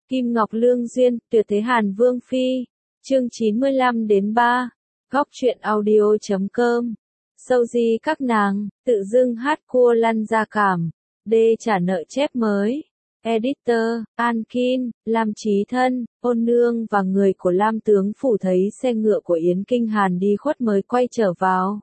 Kim Ngọc Lương Duyên, Tuyệt Thế Hàn Vương Phi, chương 95-3, Góc truyện audio.com. Sâu di các nàng, tự dưng hát cua lăn ra cảm, đê trả nợ chép mới. Editor, An Kin, Lam Chí Thân, Ôn Nương và người của Lam Tướng Phủ thấy xe ngựa của Yến Kinh Hàn đi khuất mới quay trở vào.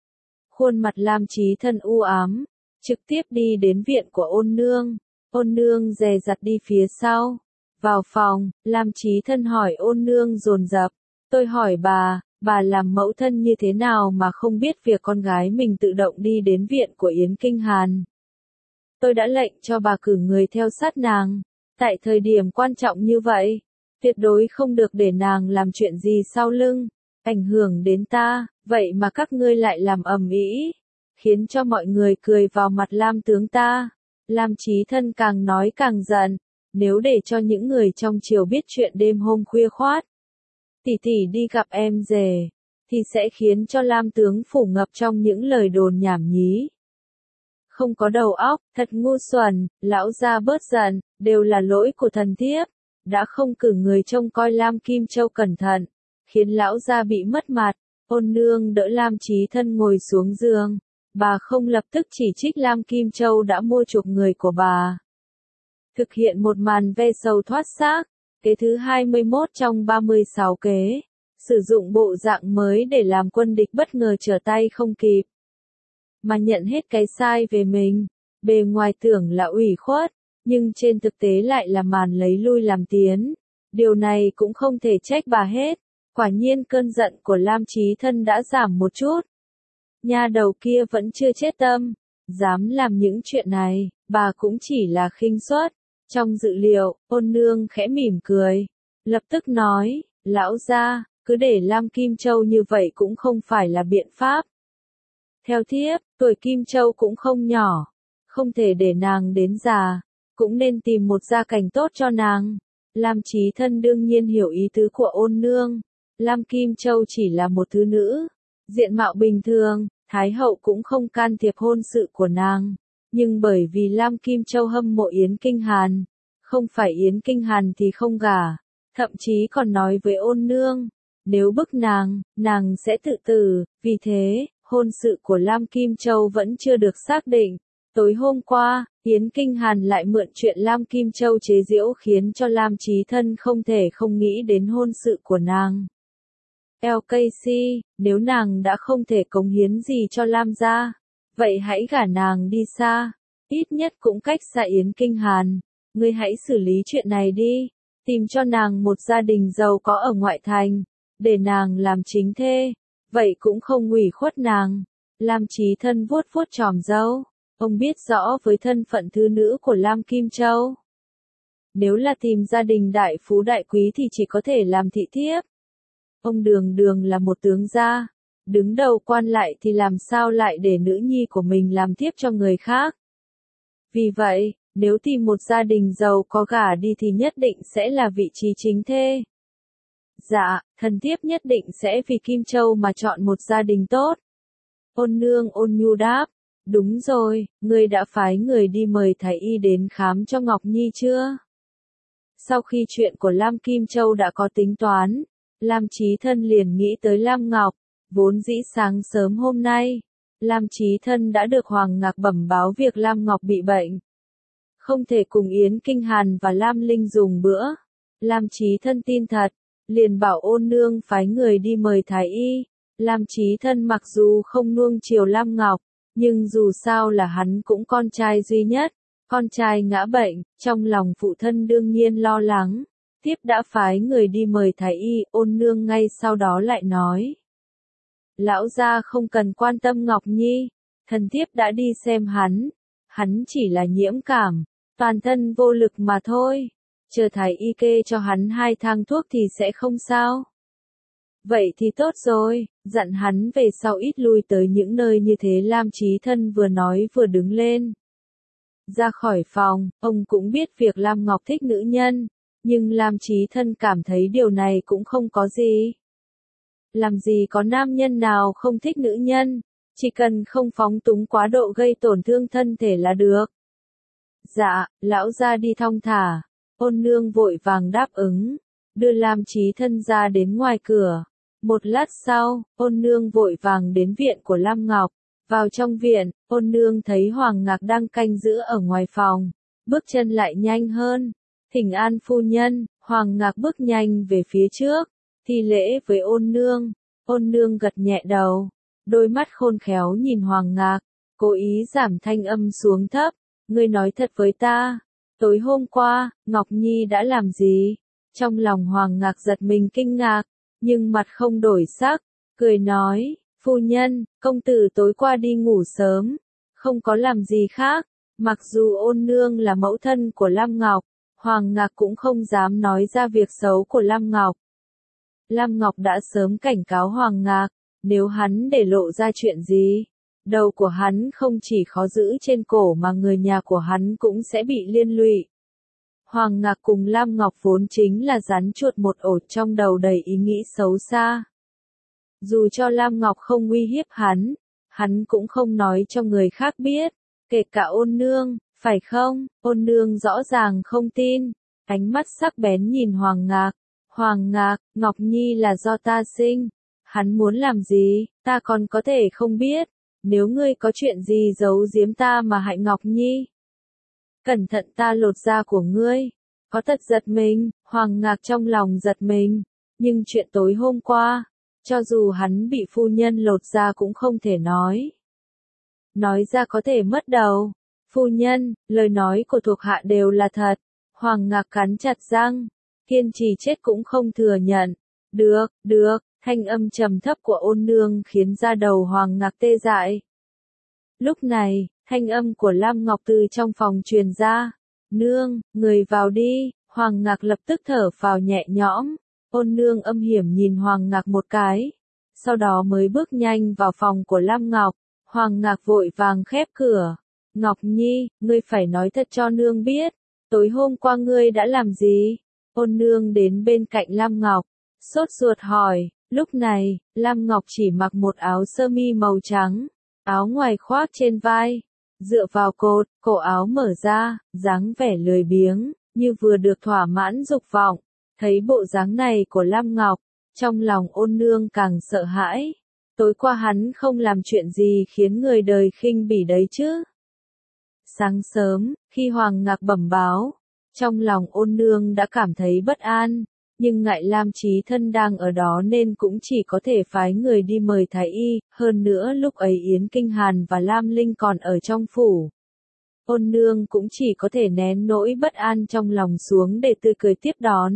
Khuôn mặt Lam Chí Thân u ám, trực tiếp đi đến viện của Ôn Nương. Ôn Nương dè dặt đi phía sau. Vào phòng, Lam Chí Thân hỏi Ôn Nương dồn dập, tôi hỏi bà làm mẫu thân như thế nào mà không biết việc con gái mình tự động đi đến viện của Yến Kinh Hàn. Tôi đã lệnh cho bà cử người theo sát nàng, tại thời điểm quan trọng như vậy, tuyệt đối không được để nàng làm chuyện gì sau lưng, ảnh hưởng đến ta, vậy mà các ngươi lại làm ầm ĩ, khiến cho mọi người cười vào mặt Lam tướng ta. Lam Chí Thân càng nói càng giận, nếu để cho những người trong triều biết chuyện đêm hôm khuya khoát, tỷ tỷ đi gặp em rể, thì sẽ khiến cho Lam tướng phủ ngập trong những lời đồn nhảm nhí. Không có đầu óc, thật ngu xuẩn, lão gia bớt giận, đều là lỗi của thần thiếp, đã không cử người trông coi Lam Kim Châu cẩn thận, khiến lão gia bị mất mặt. Ôn Nương đỡ Lam Chí Thân ngồi xuống giường, bà không lập tức chỉ trích Lam Kim Châu đã mua chuộc người của bà. Thực hiện một màn ve sầu thoát xác, kế thứ 21 trong 36 kế, sử dụng bộ dạng mới để làm quân địch bất ngờ trở tay không kịp. Mà nhận hết cái sai về mình, bề ngoài tưởng là ủy khuất, nhưng trên thực tế lại là màn lấy lui làm tiến. Điều này cũng không thể trách bà hết, quả nhiên cơn giận của Lam Chí Thân đã giảm một chút. Nha đầu kia vẫn chưa chết tâm, dám làm những chuyện này, bà cũng chỉ là khinh suất. Trong dự liệu, Ôn Nương khẽ mỉm cười, lập tức nói, lão gia, cứ để Lam Kim Châu như vậy cũng không phải là biện pháp. Theo thiếp, tuổi Kim Châu cũng không nhỏ, không thể để nàng đến già, cũng nên tìm một gia cảnh tốt cho nàng. Lam Chí Thân đương nhiên hiểu ý tứ của Ôn Nương, Lam Kim Châu chỉ là một thứ nữ, diện mạo bình thường, Thái hậu cũng không can thiệp hôn sự của nàng. Nhưng bởi vì Lam Kim Châu hâm mộ Yến Kinh Hàn, không phải Yến Kinh Hàn thì không gả, thậm chí còn nói với Ôn Nương, nếu bức nàng sẽ tự tử, vì thế, hôn sự của Lam Kim Châu vẫn chưa được xác định. Tối hôm qua, Yến Kinh Hàn lại mượn chuyện Lam Kim Châu chế giễu khiến cho Lam Chí Thân không thể không nghĩ đến hôn sự của nàng. LKC, nếu nàng đã không thể cống hiến gì cho Lam gia, vậy hãy gả nàng đi xa, ít nhất cũng cách xa Yến Kinh Hàn. Ngươi hãy xử lý chuyện này đi, tìm cho nàng một gia đình giàu có ở ngoại thành, để nàng làm chính thê, vậy cũng không ủy khuất nàng. Lam Chí Thân vuốt vuốt chòm râu, ông biết rõ với thân phận thứ nữ của Lam Kim Châu. Nếu là tìm gia đình đại phú đại quý thì chỉ có thể làm thị thiếp. Ông đường là một tướng gia, đứng đầu quan lại thì làm sao lại để nữ nhi của mình làm thiếp cho người khác. Vì vậy, nếu tìm một gia đình giàu có gả đi thì nhất định sẽ là vị trí chính thê. Dạ, thần thiếp nhất định sẽ vì Kim Châu mà chọn một gia đình tốt. Ôn Nương ôn nhu đáp, đúng rồi, ngươi đã phái người đi mời thái y đến khám cho Ngọc Nhi chưa? Sau khi chuyện của Lam Kim Châu đã có tính toán, Lam Chí Thân liền nghĩ tới Lam Ngọc, vốn dĩ sáng sớm hôm nay, Lam Chí Thân đã được Hoàng Ngạc bẩm báo việc Lam Ngọc bị bệnh. Không thể cùng Yến Kinh Hàn và Lam Linh dùng bữa. Lam Chí Thân tin thật, liền bảo Ôn Nương phái người đi mời thái y. Lam Chí Thân mặc dù không nuông chiều Lam Ngọc, nhưng dù sao là hắn cũng con trai duy nhất, con trai ngã bệnh, trong lòng phụ thân đương nhiên lo lắng. Tiếp đã phái người đi mời thái y, Ôn Nương ngay sau đó lại nói. Lão gia không cần quan tâm Ngọc Nhi, thần thiếp đã đi xem hắn chỉ là nhiễm cảm, toàn thân vô lực mà thôi, chờ thái y kê cho hắn 2 thang thuốc thì sẽ không sao. Vậy thì tốt rồi, dặn hắn về sau ít lui tới những nơi như thế. Lam Chí Thân vừa nói vừa đứng lên. Ra khỏi phòng, ông cũng biết việc Lam Ngọc thích nữ nhân, nhưng Lam Chí Thân cảm thấy điều này cũng không có gì. Làm gì có nam nhân nào không thích nữ nhân, chỉ cần không phóng túng quá độ gây tổn thương thân thể là được. Dạ, lão gia đi thong thả. Ôn nương vội vàng đáp ứng, đưa Lam Chí Thân ra đến ngoài cửa. Một lát sau, ôn nương vội vàng đến viện của Lam Ngọc. Vào trong viện, ôn nương thấy Hoàng Ngạc đang canh giữ ở ngoài phòng. Bước chân lại nhanh hơn. Thỉnh an phu nhân, Hoàng Ngạc bước nhanh về phía trước. Thi lễ với ôn nương. Ôn nương gật nhẹ đầu. Đôi mắt khôn khéo nhìn Hoàng Ngạc. Cố ý giảm thanh âm xuống thấp. Ngươi nói thật với ta. Tối hôm qua, Ngọc Nhi đã làm gì? Trong lòng Hoàng Ngạc giật mình kinh ngạc. Nhưng mặt không đổi sắc. Cười nói, phu nhân, công tử tối qua đi ngủ sớm. Không có làm gì khác. Mặc dù ôn nương là mẫu thân của Lam Ngọc. Hoàng Ngạc cũng không dám nói ra việc xấu của Lam Ngọc. Lam Ngọc đã sớm cảnh cáo Hoàng Ngạc. Nếu hắn để lộ ra chuyện gì, đầu của hắn không chỉ khó giữ trên cổ mà người nhà của hắn cũng sẽ bị liên lụy. Hoàng Ngạc cùng Lam Ngọc vốn chính là rắn chuột một ổ trong đầu đầy ý nghĩ xấu xa. Dù cho Lam Ngọc không uy hiếp hắn cũng không nói cho người khác biết, kể cả ôn nương, phải không? Ôn nương rõ ràng không tin, ánh mắt sắc bén nhìn Hoàng Ngạc. Hoàng Ngạc, Ngọc Nhi là do ta sinh. Hắn muốn làm gì, ta còn có thể không biết. Nếu ngươi có chuyện gì giấu giếm ta mà hại Ngọc Nhi, cẩn thận ta lột da của ngươi. Có thật giật mình, Hoàng Ngạc trong lòng giật mình. Nhưng chuyện tối hôm qua, cho dù hắn bị phu nhân lột da cũng không thể nói. Nói ra có thể mất đầu. Phu nhân, lời nói của thuộc hạ đều là thật. Hoàng Ngạc cắn chặt răng, kiên trì chết cũng không thừa nhận. Được, thanh âm trầm thấp của ôn nương khiến da đầu Hoàng Ngạc tê dại. Lúc này, thanh âm của Lam Ngọc từ trong phòng truyền ra. Nương, người vào đi. Hoàng Ngạc lập tức thở phào nhẹ nhõm. Ôn nương âm hiểm nhìn Hoàng Ngạc một cái. Sau đó mới bước nhanh vào phòng của Lam Ngọc. Hoàng Ngạc vội vàng khép cửa. Ngọc Nhi, ngươi phải nói thật cho nương biết. Tối hôm qua ngươi đã làm gì? Ôn nương đến bên cạnh Lam Ngọc. Sốt ruột hỏi. Lúc này, Lam Ngọc chỉ mặc một áo sơ mi màu trắng. Áo ngoài khoác trên vai. Dựa vào cột, cổ áo mở ra, dáng vẻ lười biếng, như vừa được thỏa mãn dục vọng. Thấy bộ dáng này của Lam Ngọc, trong lòng ôn nương càng sợ hãi. Tối qua hắn không làm chuyện gì khiến người đời khinh bỉ đấy chứ. Sáng sớm, khi Hoàng Ngạc bẩm báo, trong lòng ôn nương đã cảm thấy bất an, nhưng ngại Lam Chí Thân đang ở đó nên cũng chỉ có thể phái người đi mời thái y, hơn nữa lúc ấy Yến Kinh Hàn và Lam Linh còn ở trong phủ. Ôn nương cũng chỉ có thể nén nỗi bất an trong lòng xuống để tươi cười tiếp đón.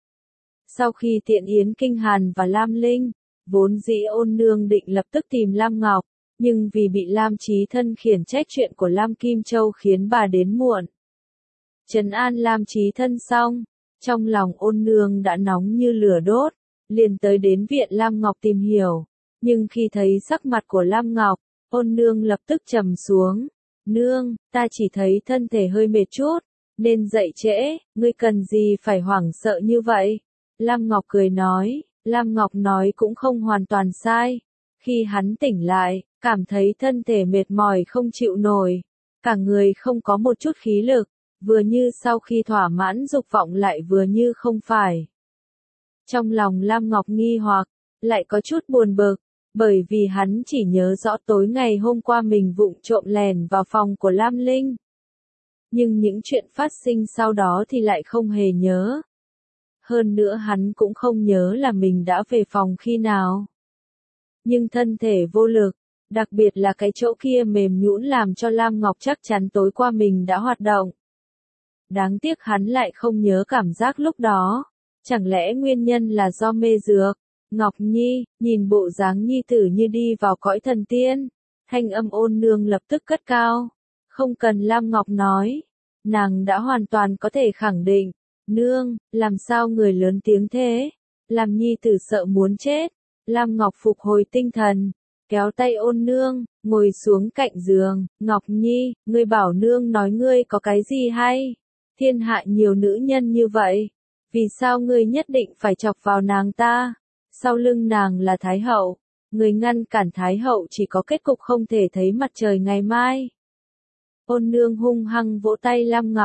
Sau khi tiện Yến Kinh Hàn và Lam Linh, vốn dĩ ôn nương định lập tức tìm Lam Ngọc, nhưng vì bị Lam Chí Thân khiển trách chuyện của Lam Kim Châu khiến bà đến muộn. Trấn an Lam Chí Thân xong, trong lòng ôn nương đã nóng như lửa đốt, liền tới đến viện Lam Ngọc tìm hiểu. Nhưng khi thấy sắc mặt của Lam Ngọc, ôn nương lập tức trầm xuống. Nương, ta chỉ thấy thân thể hơi mệt chút, nên dậy trễ, ngươi cần gì phải hoảng sợ như vậy? Lam Ngọc cười nói, Lam Ngọc nói cũng không hoàn toàn sai. Khi hắn tỉnh lại, cảm thấy thân thể mệt mỏi không chịu nổi, cả người không có một chút khí lực, vừa như sau khi thỏa mãn dục vọng lại vừa như không phải. Trong lòng Lam Ngọc nghi hoặc, lại có chút buồn bực, bởi vì hắn chỉ nhớ rõ tối ngày hôm qua mình vụng trộm lèn vào phòng của Lam Linh. Nhưng những chuyện phát sinh sau đó thì lại không hề nhớ. Hơn nữa hắn cũng không nhớ là mình đã về phòng khi nào. Nhưng thân thể vô lực, đặc biệt là cái chỗ kia mềm nhũn làm cho Lam Ngọc chắc chắn tối qua mình đã hoạt động. Đáng tiếc hắn lại không nhớ cảm giác lúc đó. Chẳng lẽ nguyên nhân là do mê dược? Ngọc Nhi, nhìn bộ dáng nhi tử như đi vào cõi thần tiên. Thanh âm ôn nương lập tức cất cao. Không cần Lam Ngọc nói. Nàng đã hoàn toàn có thể khẳng định. Nương, làm sao người lớn tiếng thế? Làm nhi tử sợ muốn chết. Lam Ngọc phục hồi tinh thần. Kéo tay ôn nương, ngồi xuống cạnh giường. Ngọc Nhi, ngươi bảo nương nói ngươi có cái gì hay? Thiên hạ nhiều nữ nhân như vậy. Vì sao ngươi nhất định phải chọc vào nàng ta? Sau lưng nàng là Thái Hậu. Người ngăn cản Thái Hậu chỉ có kết cục không thể thấy mặt trời ngày mai. Ôn nương hung hăng vỗ tay Lam Ngọc.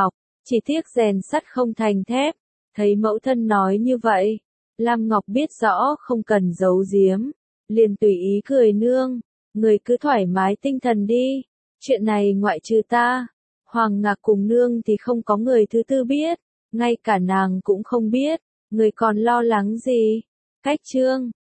Chỉ tiếc rèn sắt không thành thép, thấy mẫu thân nói như vậy, Lam Ngọc biết rõ không cần giấu giếm, liền tùy ý cười nương, người cứ thoải mái tinh thần đi, chuyện này ngoại trừ ta, Hoàng Ngạc cùng nương thì không có người thứ tư biết, ngay cả nàng cũng không biết, người còn lo lắng gì, cách chương.